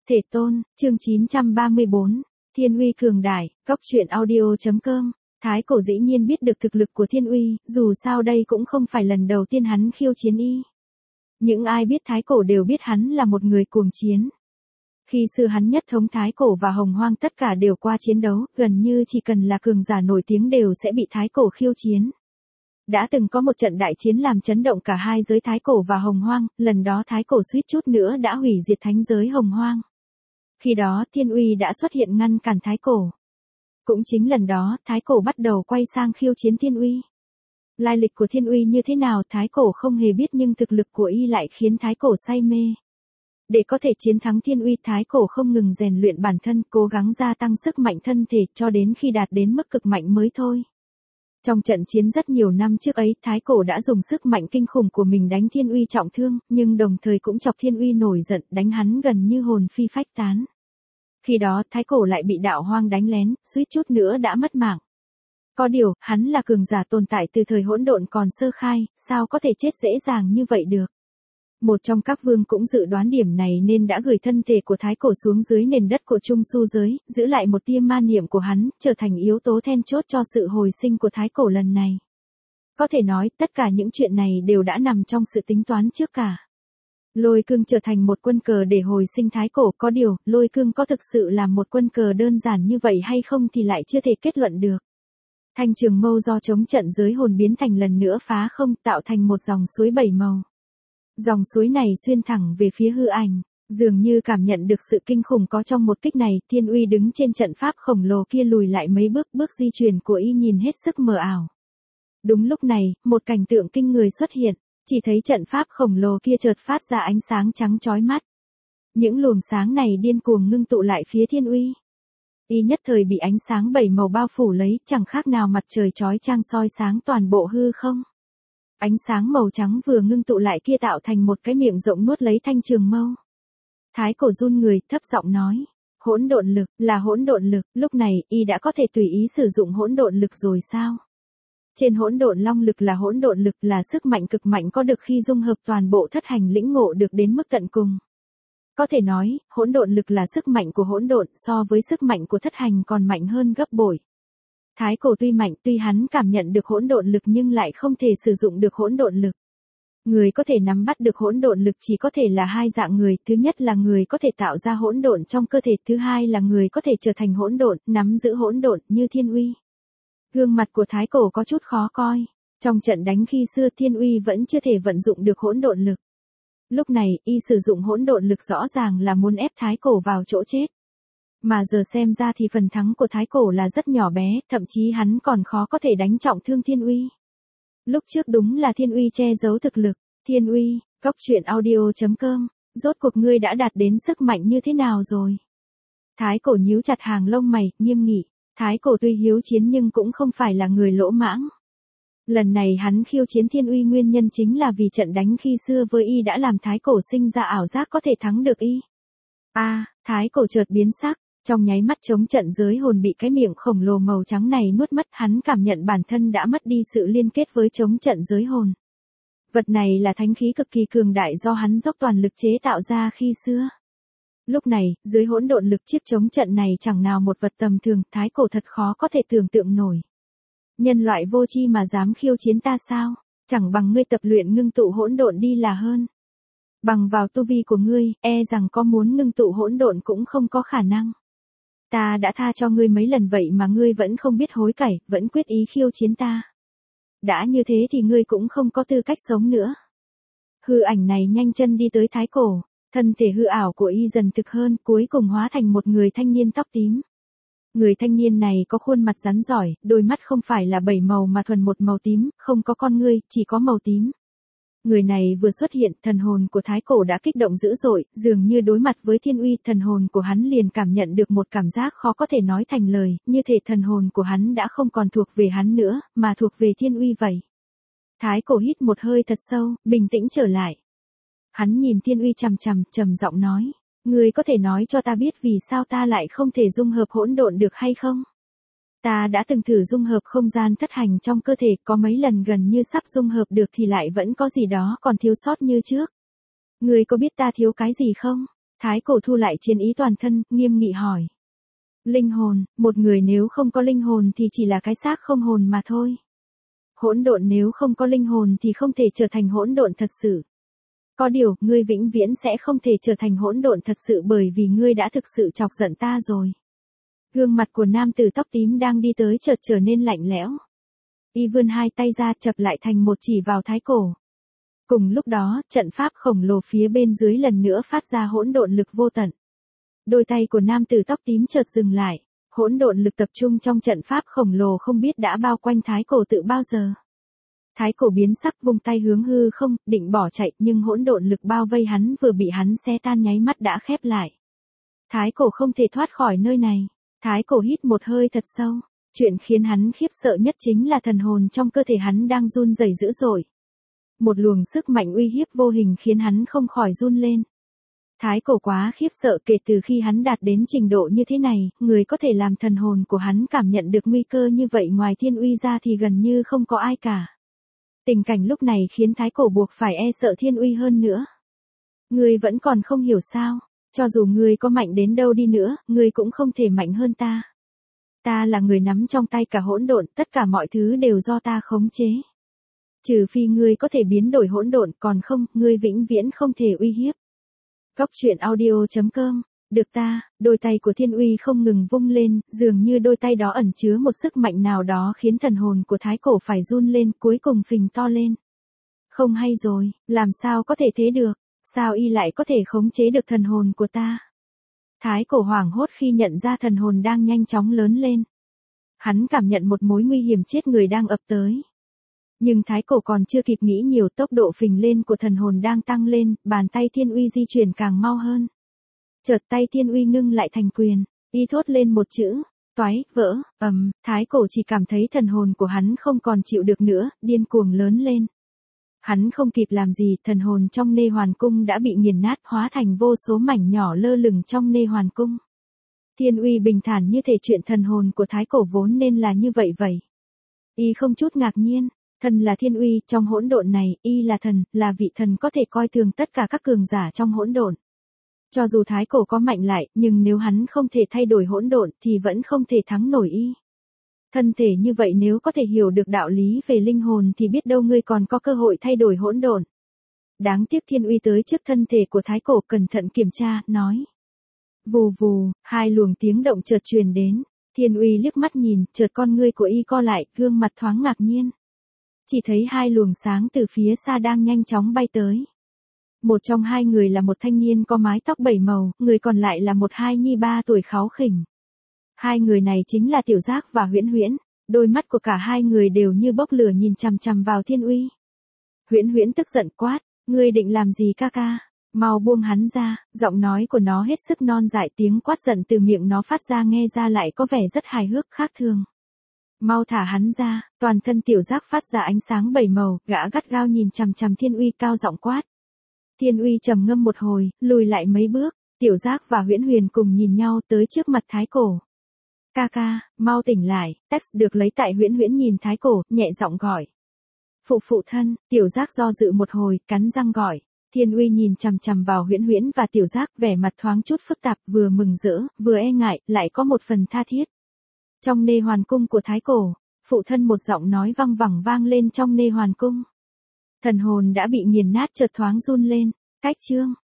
Thể tôn, chương 934, Thiên Uy cường đại, góc truyện audio.com. Thái Cổ dĩ nhiên biết được thực lực của Thiên Uy, dù sao đây cũng không phải lần đầu tiên hắn khiêu chiến y. Những ai biết Thái Cổ đều biết hắn là một người cuồng chiến. Khi xưa hắn nhất thống Thái Cổ và Hồng Hoang tất cả đều qua chiến đấu, gần như chỉ cần là cường giả nổi tiếng đều sẽ bị Thái Cổ khiêu chiến. Đã từng có một trận đại chiến làm chấn động cả hai giới Thái Cổ và Hồng Hoang, lần đó Thái Cổ suýt chút nữa đã hủy diệt thánh giới Hồng Hoang. Khi đó Thiên Uy đã xuất hiện ngăn cản Thái Cổ. Cũng chính lần đó, Thái Cổ bắt đầu quay sang khiêu chiến Thiên Uy. Lai lịch của Thiên Uy như thế nào Thái Cổ không hề biết, nhưng thực lực của y lại khiến Thái Cổ say mê. Để có thể chiến thắng Thiên Uy, Thái Cổ không ngừng rèn luyện bản thân, cố gắng gia tăng sức mạnh thân thể cho đến khi đạt đến mức cực mạnh mới thôi. Trong trận chiến rất nhiều năm trước ấy, Thái Cổ đã dùng sức mạnh kinh khủng của mình đánh Thiên Uy trọng thương, nhưng đồng thời cũng chọc Thiên Uy nổi giận, đánh hắn gần như hồn phi phách tán. Khi đó Thái Cổ lại bị Đạo Hoang đánh lén, suýt chút nữa đã mất mạng. Có điều, hắn là cường giả tồn tại từ thời hỗn độn còn sơ khai, sao có thể chết dễ dàng như vậy được. Một trong các vương cũng dự đoán điểm này nên đã gửi thân thể của Thái Cổ xuống dưới nền đất của Trung Su giới, giữ lại một tia ma niệm của hắn, trở thành yếu tố then chốt cho sự hồi sinh của Thái Cổ lần này. Có thể nói, tất cả những chuyện này đều đã nằm trong sự tính toán trước cả. Lôi Cương trở thành một quân cờ để hồi sinh Thái Cổ, có điều, Lôi Cương có thực sự là một quân cờ đơn giản như vậy hay không thì lại chưa thể kết luận được. Thanh trường mâu do chống trận giới hồn biến thành lần nữa phá không, tạo thành một dòng suối bảy màu. Dòng suối này xuyên thẳng về phía hư ảnh, dường như cảm nhận được sự kinh khủng có trong một kích này, Thiên Uy đứng trên trận pháp khổng lồ kia lùi lại mấy bước, bước di chuyển của y nhìn hết sức mờ ảo. Đúng lúc này, một cảnh tượng kinh người xuất hiện, chỉ thấy trận pháp khổng lồ kia chợt phát ra ánh sáng trắng chói mắt. Những luồng sáng này điên cuồng ngưng tụ lại phía Thiên Uy. Y nhất thời bị ánh sáng bảy màu bao phủ lấy, chẳng khác nào mặt trời chói chang soi sáng toàn bộ hư không. Ánh sáng màu trắng vừa ngưng tụ lại kia tạo thành một cái miệng rộng nuốt lấy thanh trường mâu. Thái Cổ run người, thấp giọng nói, hỗn độn lực, là hỗn độn lực, lúc này y đã có thể tùy ý sử dụng hỗn độn lực rồi sao? Trên hỗn độn long lực là hỗn độn lực, là sức mạnh cực mạnh có được khi dung hợp toàn bộ thất hành lĩnh ngộ được đến mức tận cùng. Có thể nói, hỗn độn lực là sức mạnh của hỗn độn, so với sức mạnh của thất hành còn mạnh hơn gấp bội. Thái Cổ tuy mạnh, tuy hắn cảm nhận được hỗn độn lực nhưng lại không thể sử dụng được hỗn độn lực. Người có thể nắm bắt được hỗn độn lực chỉ có thể là hai dạng người, thứ nhất là người có thể tạo ra hỗn độn trong cơ thể, thứ hai là người có thể trở thành hỗn độn, nắm giữ hỗn độn như Thiên Uy. Gương mặt của Thái Cổ có chút khó coi. Trong trận đánh khi xưa Thiên Uy vẫn chưa thể vận dụng được hỗn độn lực. Lúc này, y sử dụng hỗn độn lực rõ ràng là muốn ép Thái Cổ vào chỗ chết. Mà giờ xem ra thì phần thắng của Thái Cổ là rất nhỏ bé, thậm chí hắn còn khó có thể đánh trọng thương Thiên Uy. Lúc trước đúng là Thiên Uy che giấu thực lực. Thiên Uy, góc truyện audio.com, rốt cuộc ngươi đã đạt đến sức mạnh như thế nào rồi? Thái Cổ nhíu chặt hàng lông mày, nghiêm nghị. Thái Cổ tuy hiếu chiến nhưng cũng không phải là người lỗ mãng. Lần này hắn khiêu chiến Thiên Uy nguyên nhân chính là vì trận đánh khi xưa với y đã làm Thái Cổ sinh ra ảo giác có thể thắng được y. Thái Cổ chợt biến sắc, trong nháy mắt chống trận giới hồn bị cái miệng khổng lồ màu trắng này nuốt mất, hắn cảm nhận bản thân đã mất đi sự liên kết với chống trận giới hồn. Vật này là thánh khí cực kỳ cường đại do hắn dốc toàn lực chế tạo ra khi xưa. Lúc này, dưới hỗn độn lực chiếc chống trận này chẳng nào một vật tầm thường, Thái Cổ thật khó có thể tưởng tượng nổi. Nhân loại vô tri mà dám khiêu chiến ta sao? Chẳng bằng ngươi tập luyện ngưng tụ hỗn độn đi là hơn. Bằng vào tu vi của ngươi, e rằng có muốn ngưng tụ hỗn độn cũng không có khả năng. Ta đã tha cho ngươi mấy lần vậy mà ngươi vẫn không biết hối cải, vẫn quyết ý khiêu chiến ta. Đã như thế thì ngươi cũng không có tư cách sống nữa. Hư ảnh này nhanh chân đi tới Thái Cổ, thân thể hư ảo của y dần thực hơn, cuối cùng hóa thành một người thanh niên tóc tím. Người thanh niên này có khuôn mặt rắn giỏi, đôi mắt không phải là bảy màu mà thuần một màu tím, không có con ngươi, chỉ có màu tím. Người này vừa xuất hiện, thần hồn của Thái Cổ đã kích động dữ dội, dường như đối mặt với Thiên Uy, thần hồn của hắn liền cảm nhận được một cảm giác khó có thể nói thành lời, như thể thần hồn của hắn đã không còn thuộc về hắn nữa, mà thuộc về Thiên Uy vậy. Thái Cổ hít một hơi thật sâu, bình tĩnh trở lại. Hắn nhìn Thiên Uy chằm chằm, trầm giọng nói, ngươi có thể nói cho ta biết vì sao ta lại không thể dung hợp hỗn độn được hay không? Ta đã từng thử dung hợp không gian thất hành trong cơ thể, có mấy lần gần như sắp dung hợp được thì lại vẫn có gì đó còn thiếu sót như trước. Ngươi có biết ta thiếu cái gì không? Thái cổ thu lại chiến ý toàn thân, nghiêm nghị hỏi. Linh hồn, một người nếu không có linh hồn thì chỉ là cái xác không hồn mà thôi. Hỗn độn nếu không có linh hồn thì không thể trở thành hỗn độn thật sự. Có điều, ngươi vĩnh viễn sẽ không thể trở thành hỗn độn thật sự bởi vì ngươi đã thực sự chọc giận ta rồi. Gương mặt của nam tử tóc tím đang đi tới chợt trở nên lạnh lẽo. Y vươn hai tay ra chập lại thành một chỉ vào thái cổ. Cùng lúc đó, trận pháp khổng lồ phía bên dưới lần nữa phát ra hỗn độn lực vô tận. Đôi tay của nam tử tóc tím chợt dừng lại, hỗn độn lực tập trung trong trận pháp khổng lồ không biết đã bao quanh thái cổ tự bao giờ. Thái cổ biến sắc vung tay hướng hư không, định bỏ chạy nhưng hỗn độn lực bao vây hắn vừa bị hắn xé tan nháy mắt đã khép lại. Thái cổ không thể thoát khỏi nơi này. Thái cổ hít một hơi thật sâu. Chuyện khiến hắn khiếp sợ nhất chính là thần hồn trong cơ thể hắn đang run rẩy dữ dội. Một luồng sức mạnh uy hiếp vô hình khiến hắn không khỏi run lên. Thái cổ quá khiếp sợ kể từ khi hắn đạt đến trình độ như thế này, người có thể làm thần hồn của hắn cảm nhận được nguy cơ như vậy ngoài thiên uy ra thì gần như không có ai cả. Tình cảnh lúc này khiến thái cổ buộc phải e sợ thiên uy hơn nữa. Ngươi vẫn còn không hiểu sao, cho dù ngươi có mạnh đến đâu đi nữa, ngươi cũng không thể mạnh hơn ta. Ta là người nắm trong tay cả hỗn độn, tất cả mọi thứ đều do ta khống chế. Trừ phi ngươi có thể biến đổi hỗn độn, còn không, ngươi vĩnh viễn không thể uy hiếp. Góc truyện audio.com, được ta, đôi tay của thiên uy không ngừng vung lên, dường như đôi tay đó ẩn chứa một sức mạnh nào đó khiến thần hồn của thái cổ phải run lên, cuối cùng phình to lên. Không hay rồi, làm sao có thể thế được, sao y lại có thể khống chế được thần hồn của ta? Thái cổ hoảng hốt khi nhận ra thần hồn đang nhanh chóng lớn lên. Hắn cảm nhận một mối nguy hiểm chết người đang ập tới. Nhưng thái cổ còn chưa kịp nghĩ nhiều, tốc độ phình lên của thần hồn đang tăng lên, bàn tay thiên uy di chuyển càng mau hơn. Chợt tay thiên uy ngưng lại thành quyền, y thốt lên một chữ, toái, vỡ, thái cổ chỉ cảm thấy thần hồn của hắn không còn chịu được nữa, điên cuồng lớn lên. Hắn không kịp làm gì, thần hồn trong nê hoàn cung đã bị nghiền nát hóa thành vô số mảnh nhỏ lơ lửng trong nê hoàn cung. Thiên uy bình thản như thể chuyện thần hồn của thái cổ vốn nên là như vậy vậy. Y không chút ngạc nhiên. Thần là thiên uy, trong hỗn độn này, y là thần, là vị thần có thể coi thường tất cả các cường giả trong hỗn độn. Cho dù thái cổ có mạnh lại, nhưng nếu hắn không thể thay đổi hỗn độn thì vẫn không thể thắng nổi y. Thân thể như vậy nếu có thể hiểu được đạo lý về linh hồn thì biết đâu ngươi còn có cơ hội thay đổi hỗn độn. Đáng tiếc thiên uy tới trước thân thể của thái cổ cẩn thận kiểm tra, nói. Vù vù, hai luồng tiếng động chợt truyền đến, thiên uy liếc mắt nhìn, chợt con ngươi của y co lại, gương mặt thoáng ngạc nhiên. Chỉ thấy hai luồng sáng từ phía xa đang nhanh chóng bay tới. Một trong hai người là một thanh niên có mái tóc bảy màu, người còn lại là một hài nhi 3 tuổi kháu khỉnh. Hai người này chính là Tiểu Giác và Huyễn Huyễn, đôi mắt của cả hai người đều như bốc lửa nhìn chằm chằm vào thiên uy. Huyễn Huyễn tức giận quát, ngươi định làm gì ca ca? Mau buông hắn ra, giọng nói của nó hết sức non dại, tiếng quát giận từ miệng nó phát ra nghe ra lại có vẻ rất hài hước khác thường. Mau thả hắn ra, toàn thân Tiểu Giác phát ra ánh sáng bảy màu, gã gắt gao nhìn chằm chằm thiên uy cao giọng quát. Thiên uy trầm ngâm một hồi, lùi lại mấy bước, Tiểu Giác và Huyễn Huyền cùng nhìn nhau tới trước mặt thái cổ. Ca ca, mau tỉnh lại, text được lấy tại Huyễn Huyễn nhìn thái cổ, nhẹ giọng gọi. Phụ thân, Tiểu Giác do dự một hồi, cắn răng gọi. Thiên uy nhìn chằm chằm vào Huyễn Huyễn và Tiểu Giác, vẻ mặt thoáng chút phức tạp, vừa mừng rỡ, vừa e ngại, lại có một phần tha thiết. Trong nê hoàn cung của thái cổ, phụ thân một giọng nói văng vẳng vang lên trong nê hoàn cung. Thần hồn đã bị nghiền nát chợt thoáng run lên, cách chương.